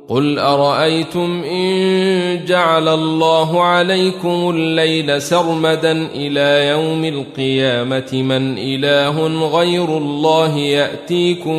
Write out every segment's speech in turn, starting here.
قل أرأيتم إن جعل الله عليكم الليل سرمدا إلى يوم القيامة من إله غير الله يأتيكم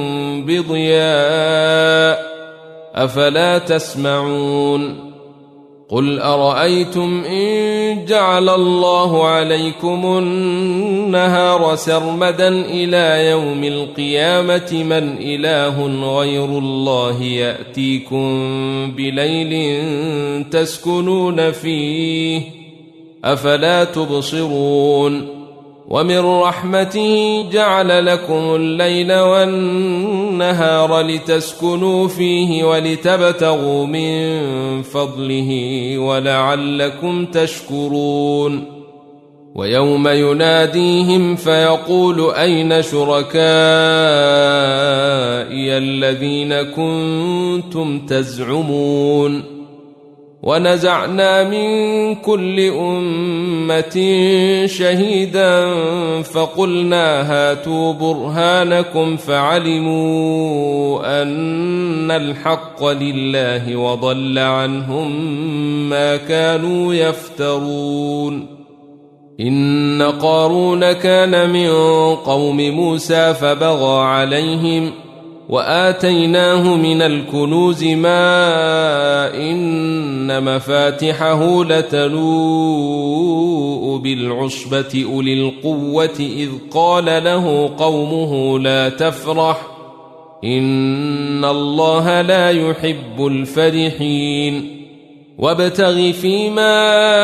بضياء أفلا تسمعون قل أرأيتم إن جعل الله عليكم النهار سرمدا إلى يوم القيامة من إله غير الله يأتيكم بليل تسكنون فيه أفلا تبصرون ومن رحمته جعل لكم الليل والنهار لتسكنوا فيه ولتبتغوا من فضله ولعلكم تشكرون ويوم يناديهم فيقول أين شركائي الذين كنتم تزعمون ونزعنا من كل أمة شهيدا فقلنا هاتوا برهانكم فعلموا أن الحق لله وضل عنهم ما كانوا يفترون إن قارون كان من قوم موسى فبغى عليهم وآتيناه من الكنوز ما إن مفاتحه لتنوء بالعصبة أولي القوة إذ قال له قومه لا تفرح إن الله لا يحب الفرحين وابتغ فيما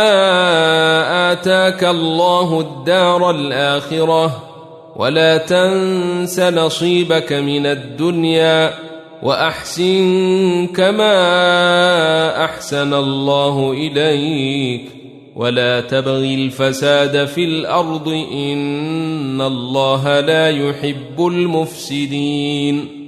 آتاك الله الدار الآخرة ولا تنس نصيبك من الدنيا وأحسن كما أحسن الله إليك ولا تبغ الفساد في الأرض إن الله لا يحب المفسدين